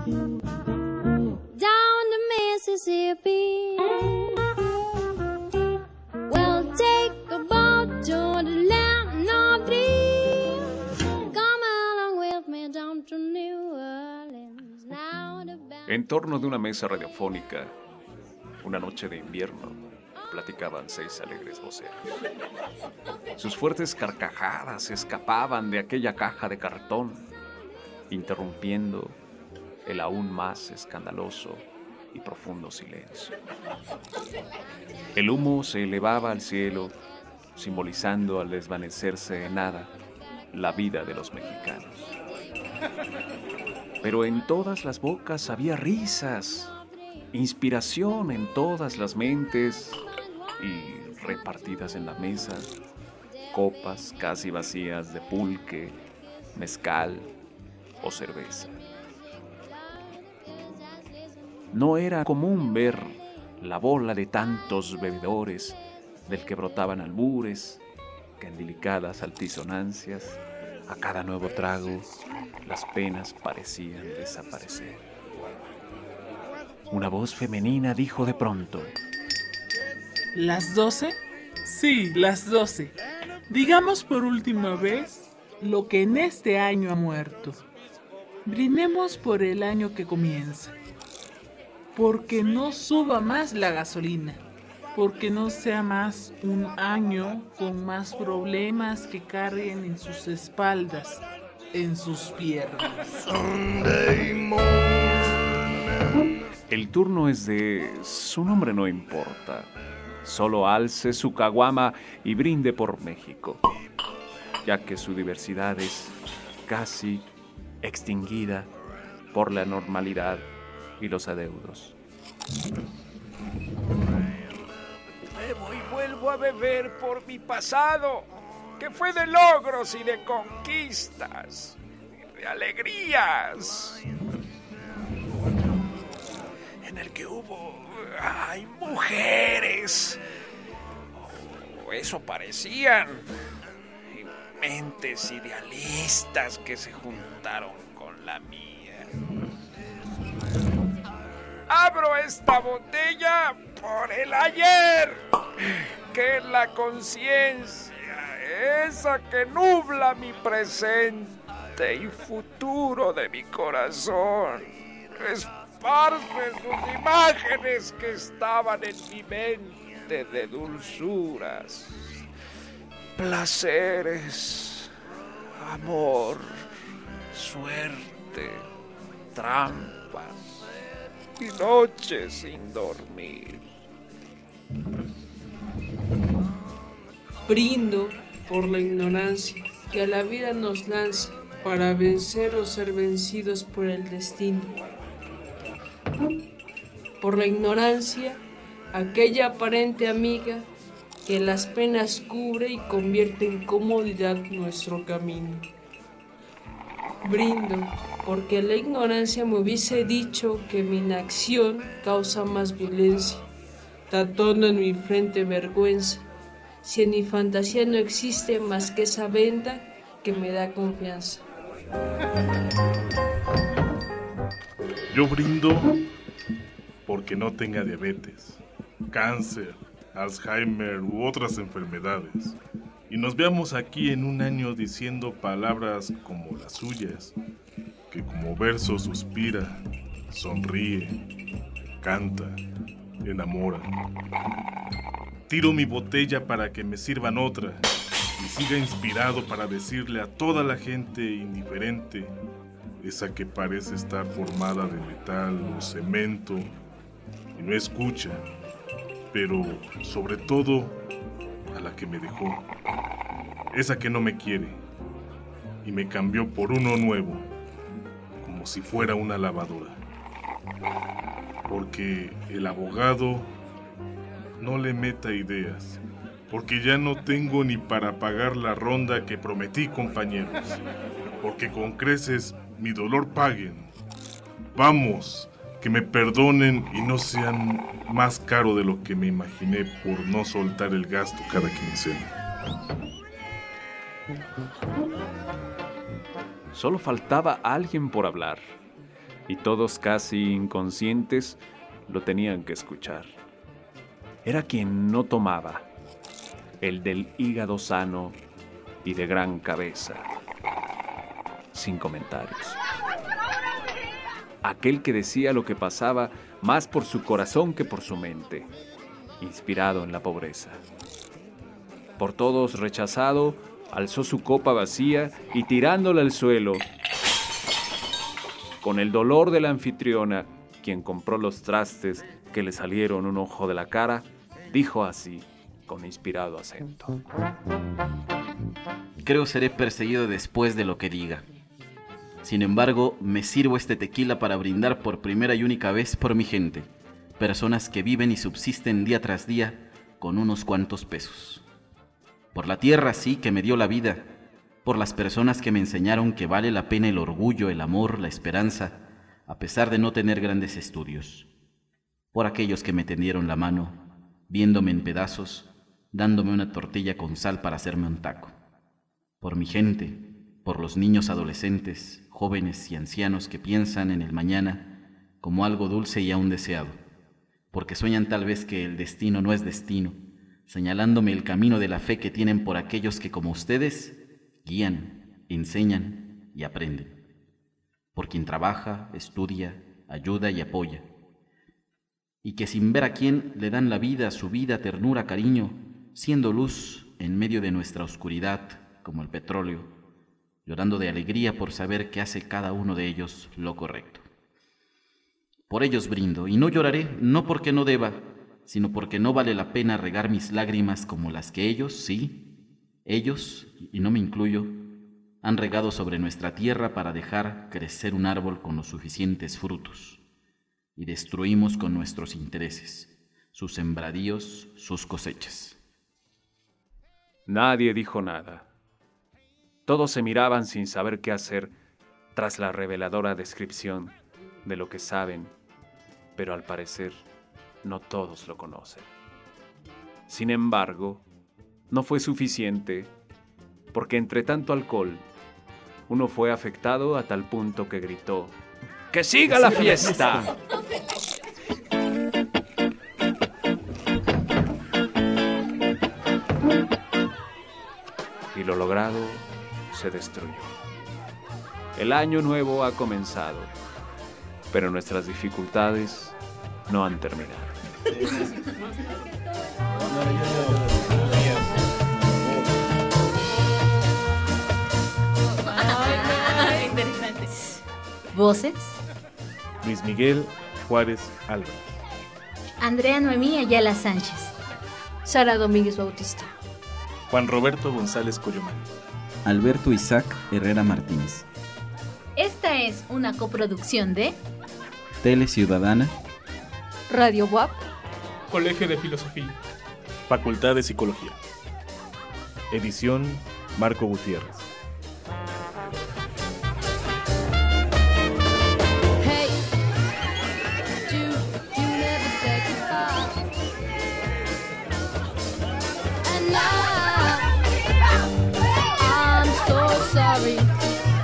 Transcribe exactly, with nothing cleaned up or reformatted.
Down the Mississippi, we'll take a boat to the land of dreams. Come along with me down to New Orleans. Now the band... En torno de una mesa radiofónica, una noche de invierno, platicaban seis alegres voceros. Sus fuertes carcajadas escapaban de aquella caja de cartón, interrumpiendo el aún más escandaloso y profundo silencio. El humo se elevaba al cielo, simbolizando al desvanecerse de nada la vida de los mexicanos. Pero en todas las bocas había risas, inspiración en todas las mentes y repartidas en la mesa, copas casi vacías de pulque, mezcal o cerveza. No era común ver la bola de tantos bebedores del que brotaban albures, que en delicadas altisonancias, a cada nuevo trago, las penas parecían desaparecer. Una voz femenina dijo de pronto: ¿Las doce? Sí, las doce. Digamos por última vez lo que en este año ha muerto. Brindemos por el año que comienza. Porque no suba más la gasolina. Porque no sea más un año con más problemas que carguen en sus espaldas, en sus piernas. El turno es de... su nombre no importa. Solo alce su caguama y brinde por México, ya que su diversidad es casi extinguida por la normalidad y los adeudos. Bebo y vuelvo a beber por mi pasado, que fue de logros y de conquistas, de alegrías, en el que hubo, ay, mujeres, o eso parecían, y mentes idealistas que se juntaron con la mía. Abro esta botella por el ayer, que es la conciencia, esa que nubla mi presente y futuro de mi corazón. Esparce sus imágenes que estaban en mi mente de dulzuras, placeres, amor, suerte, trampas y noches sin dormir. Brindo por la ignorancia que a la vida nos lanza para vencer o ser vencidos por el destino. Por la ignorancia, aquella aparente amiga que las penas cubre y convierte en comodidad nuestro camino. Brindo porque la ignorancia me hubiese dicho que mi inacción causa más violencia, tatuando en mi frente vergüenza, si en mi fantasía no existe más que esa venda que me da confianza. Yo brindo porque no tenga diabetes, cáncer, Alzheimer u otras enfermedades, y nos veamos aquí en un año diciendo palabras como las suyas, que como verso suspira, sonríe, canta, enamora. Tiro mi botella para que me sirvan otra y siga inspirado para decirle a toda la gente indiferente, esa que parece estar formada de metal o cemento y no escucha, pero sobre todo a la que me dejó, esa que no me quiere y me cambió por uno nuevo, como si fuera una lavadora. Porque el abogado no le meta ideas, porque ya no tengo ni para pagar la ronda que prometí, compañeros, porque con creces mi dolor paguen. Vamos, que me perdonen y no sean más caro de lo que me imaginé por no soltar el gasto cada quincena. Solo faltaba alguien por hablar, y todos casi inconscientes lo tenían que escuchar. Era quien no tomaba, el del hígado sano y de gran cabeza, sin comentarios. Aquel que decía lo que pasaba más por su corazón que por su mente, inspirado en la pobreza. Por todos rechazado, alzó su copa vacía y tirándola al suelo, con el dolor de la anfitriona, quien compró los trastes que le salieron un ojo de la cara, dijo así, con inspirado acento: Creo seré perseguido después de lo que diga. Sin embargo, me sirvo este tequila para brindar por primera y única vez por mi gente, personas que viven y subsisten día tras día con unos cuantos pesos. Por la tierra, sí, que me dio la vida, por las personas que me enseñaron que vale la pena el orgullo, el amor, la esperanza, a pesar de no tener grandes estudios. Por aquellos que me tendieron la mano, viéndome en pedazos, dándome una tortilla con sal para hacerme un taco. Por mi gente, por los niños adolescentes, jóvenes y ancianos que piensan en el mañana como algo dulce y aún deseado, porque sueñan tal vez que el destino no es destino, señalándome el camino de la fe que tienen por aquellos que como ustedes guían, enseñan y aprenden. Por quien trabaja, estudia, ayuda y apoya, y que sin ver a quién le dan la vida, su vida, ternura, cariño, siendo luz en medio de nuestra oscuridad como el petróleo, llorando de alegría por saber que hace cada uno de ellos lo correcto. Por ellos brindo, y no lloraré, no porque no deba, sino porque no vale la pena regar mis lágrimas como las que ellos, sí, ellos, y no me incluyo, han regado sobre nuestra tierra para dejar crecer un árbol con los suficientes frutos, y destruimos con nuestros intereses, sus sembradíos, sus cosechas. Nadie dijo nada. Todos se miraban sin saber qué hacer tras la reveladora descripción de lo que saben, pero al parecer no todos lo conocen. Sin embargo, no fue suficiente, porque entre tanto alcohol, uno fue afectado a tal punto que gritó: ¡Que siga la fiesta! Y lo logrado se destruyó. El año nuevo ha comenzado, pero nuestras dificultades no han terminado. Interesante. Voces: Luis Miguel Juárez Álvarez, Andrea Noemí Ayala Sánchez, Sara Domínguez Bautista, Juan Roberto González Coyomán, Alberto Isaac Herrera Martínez. Esta es una coproducción de Tele Ciudadana, Radio U A P, Colegio de Filosofía, Facultad de Psicología. Edición Marco Gutiérrez. Hey, you, you never said goodbye. And now I'm so sorry.